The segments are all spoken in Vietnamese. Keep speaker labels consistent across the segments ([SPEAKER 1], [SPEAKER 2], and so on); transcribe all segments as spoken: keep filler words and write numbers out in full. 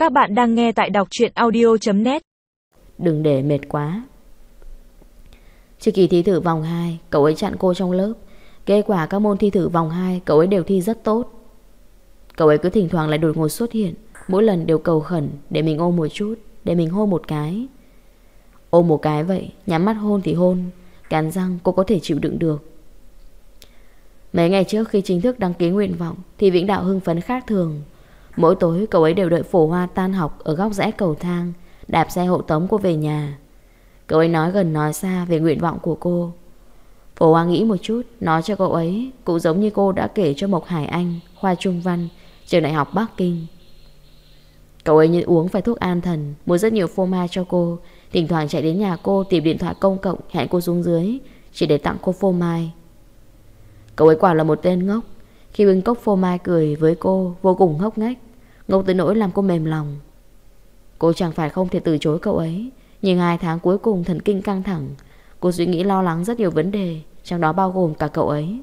[SPEAKER 1] Các bạn đang nghe tại đọc truyện audio chấm net.
[SPEAKER 2] Đừng để mệt quá. Trước kỳ thi thử vòng hai, cậu ấy chặn cô trong lớp. Kết quả các môn thi thử vòng hai, cậu ấy đều thi rất tốt. Cậu ấy cứ thỉnh thoảng lại đột ngột xuất hiện, mỗi lần đều cầu khẩn để mình ôm một chút, để mình hôn một cái. Ôm một cái vậy, nhắm mắt hôn thì hôn, cắn răng cô có thể chịu đựng được. Mấy ngày trước khi chính thức đăng ký nguyện vọng thì Vĩnh Đạo hưng phấn khác thường. Mỗi tối cậu ấy đều đợi Phổ Hoa tan học ở góc rẽ cầu thang, đạp xe hộ tống cô về nhà. Cậu ấy nói gần nói xa về nguyện vọng của cô. Phổ Hoa nghĩ một chút, nói cho cậu ấy cũng giống như cô đã kể cho Mộc Hải Anh, khoa Trung Văn, trường đại học Bắc Kinh. Cậu ấy như uống phải thuốc an thần, mua rất nhiều phô mai cho cô, thỉnh thoảng chạy đến nhà cô tìm điện thoại công cộng hẹn cô xuống dưới chỉ để tặng cô phô mai. Cậu ấy quả là một tên ngốc. Khi bưng cốc phô mai cười với cô vô cùng ngốc nghếch, ngốc tới nỗi làm cô mềm lòng. Cô chẳng phải không thể từ chối cậu ấy, nhưng hai tháng cuối cùng thần kinh căng thẳng. Cô suy nghĩ lo lắng rất nhiều vấn đề, trong đó bao gồm cả cậu ấy.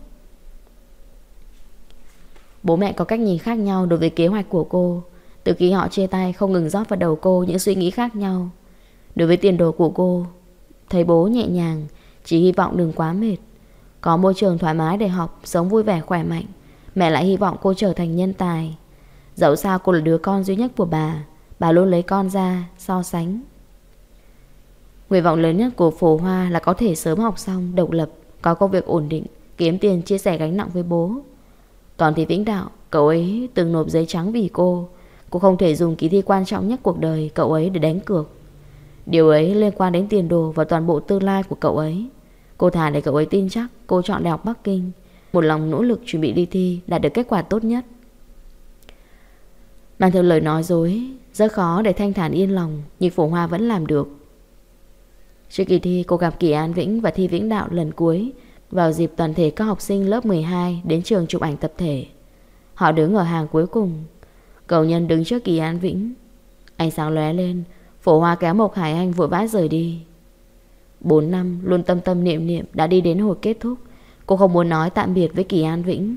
[SPEAKER 2] Bố mẹ có cách nhìn khác nhau đối với kế hoạch của cô. Từ khi họ chia tay không ngừng rót vào đầu cô những suy nghĩ khác nhau. Đối với tiền đồ của cô, thấy bố nhẹ nhàng, chỉ hy vọng đừng quá mệt, có môi trường thoải mái để học, sống vui vẻ khỏe mạnh. Mẹ lại hy vọng cô trở thành nhân tài. Dẫu sao cô là đứa con duy nhất của bà, bà luôn lấy con ra so sánh. Nguyện vọng lớn nhất của Phổ Hoa là có thể sớm học xong, độc lập, có công việc ổn định, kiếm tiền chia sẻ gánh nặng với bố. Còn thì Vĩnh Đạo, cậu ấy từng nộp giấy trắng vì cô. Cô không thể dùng kỳ thi quan trọng nhất cuộc đời cậu ấy để đánh cược. Điều ấy liên quan đến tiền đồ và toàn bộ tương lai của cậu ấy. Cô thà để cậu ấy tin chắc cô chọn đại học Bắc Kinh, một lòng nỗ lực chuẩn bị đi thi, đạt được kết quả tốt nhất. Mang theo lời nói dối, rất khó để thanh thản yên lòng, nhưng Phổ Hoa vẫn làm được. Trước kỳ thi, cô gặp Kỳ An Vĩnh và Thi Vĩnh Đạo lần cuối vào dịp toàn thể các học sinh lớp mười hai đến trường chụp ảnh tập thể. Họ đứng ở hàng cuối cùng. Cậu nhân đứng trước Kỳ An Vĩnh. Ánh sáng lóe lên, Phổ Hoa kéo Mộc Hải Anh vội vã rời đi. Bốn năm luôn tâm tâm niệm niệm đã đi đến hồi kết thúc. Cô không muốn nói tạm biệt với Kỳ An Vĩnh.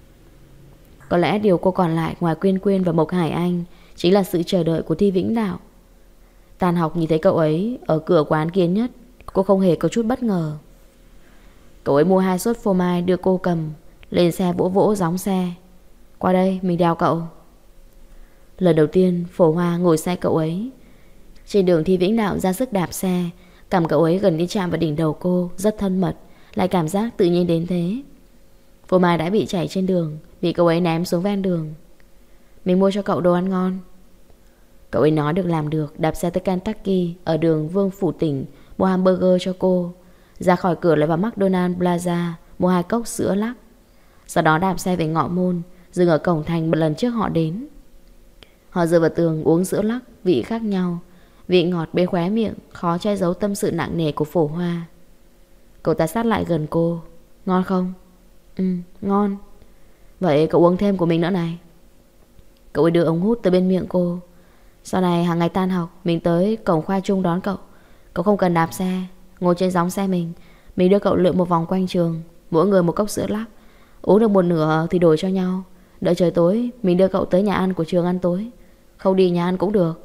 [SPEAKER 2] Có lẽ điều cô còn lại ngoài Quyên Quyên và Mộc Hải Anh chính là sự chờ đợi của Thi Vĩnh Đạo. Tan học nhìn thấy cậu ấy ở cửa quán Kiến Nhất, cô không hề có chút bất ngờ. Cậu ấy mua hai suất phô mai đưa cô cầm, lên xe vỗ vỗ gióng xe. Qua đây mình đèo cậu. Lần đầu tiên Phổ Hoa ngồi xe cậu ấy. Trên đường Thi Vĩnh Đạo ra sức đạp xe, cầm cậu ấy gần đi chạm vào đỉnh đầu cô, rất thân mật, lại cảm giác tự nhiên đến thế. Phô mai đã bị chảy trên đường, bị cậu ấy ném xuống ven đường. Mình mua cho cậu đồ ăn ngon. Cậu ấy nói được làm được, đạp xe tới Kentucky ở đường Vương Phủ Tỉnh, mua hamburger cho cô. Ra khỏi cửa lại vào McDonald Plaza, mua hai cốc sữa lắc. Sau đó đạp xe về Ngọ Môn, dừng ở cổng thành một lần trước họ đến. Họ dựa vào tường uống sữa lắc, vị khác nhau. Vị ngọt bên khóe miệng, khó che giấu tâm sự nặng nề của Phổ Hoa. Cậu ta sát lại gần cô. Ngon không? Ừ, ngon. Vậy cậu uống thêm của mình nữa này. Cậu ấy đưa ống hút tới bên miệng cô. Sau này hàng ngày tan học, mình tới cổng khoa Trung đón cậu. Cậu không cần đạp xe, ngồi trên gióng xe mình. Mình đưa cậu lượn một vòng quanh trường, mỗi người một cốc sữa lắc. Uống được một nửa thì đổi cho nhau. Đợi trời tối, mình đưa cậu tới nhà ăn của trường ăn tối. Không đi nhà ăn cũng được.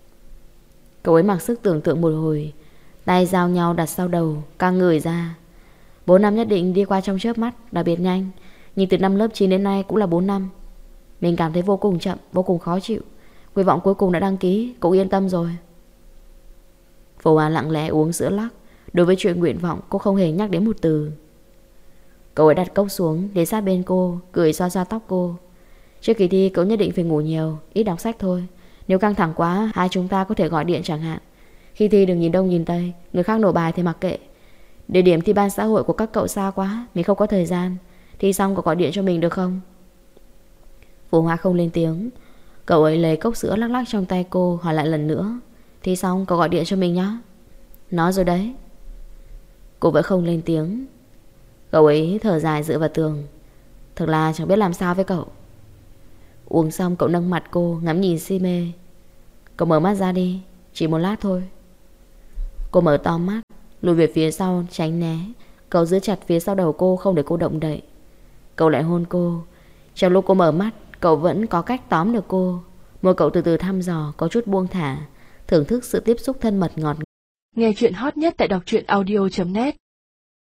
[SPEAKER 2] Cậu ấy mặc sức tưởng tượng một hồi, tay giao nhau đặt sau đầu, căng người ra. Bốn năm nhất định đi qua trong chớp mắt, đặc biệt nhanh. Nhưng từ năm lớp chín đến nay cũng là bốn năm. Mình cảm thấy vô cùng chậm, vô cùng khó chịu. Nguyện vọng cuối cùng đã đăng ký, cũng yên tâm rồi. Phổ Hoa lặng lẽ uống sữa lắc. Đối với chuyện nguyện vọng, cô không hề nhắc đến một từ. Cậu ấy đặt cốc xuống, để sát bên cô, cười xoa xoa tóc cô. Trước kỳ thi cậu nhất định phải ngủ nhiều, ít đọc sách thôi. Nếu căng thẳng quá, hai chúng ta có thể gọi điện chẳng hạn. Khi thi đừng nhìn đông nhìn tây, người khác nổ bài thì mặc kệ. Địa điểm thi ban xã hội của các cậu xa quá, mình không có thời gian. Thi xong cậu gọi điện cho mình được không? Phổ Hoa không lên tiếng. Cậu ấy lấy cốc sữa lắc lắc trong tay cô, hỏi lại lần nữa. Thi xong cậu gọi điện cho mình nhé. Nói rồi đấy. Cô vẫn không lên tiếng. Cậu ấy thở dài dựa vào tường. Thật là chẳng biết làm sao với cậu. Uống xong cậu nâng mặt cô, ngắm nhìn si mê. Cậu mở mắt ra đi, chỉ một lát thôi. Cô mở to mắt, lùi về phía sau tránh né. Cậu giữ chặt phía sau đầu cô, không để cô động đậy. Cậu lại hôn cô. Trong lúc cô mở mắt, cậu vẫn có cách tóm được cô. Môi cậu từ từ thăm dò, có chút buông thả, thưởng thức sự tiếp xúc thân mật ngọt ngào.
[SPEAKER 1] Nghe chuyện hot nhất tại đọc truyện audio chấm net.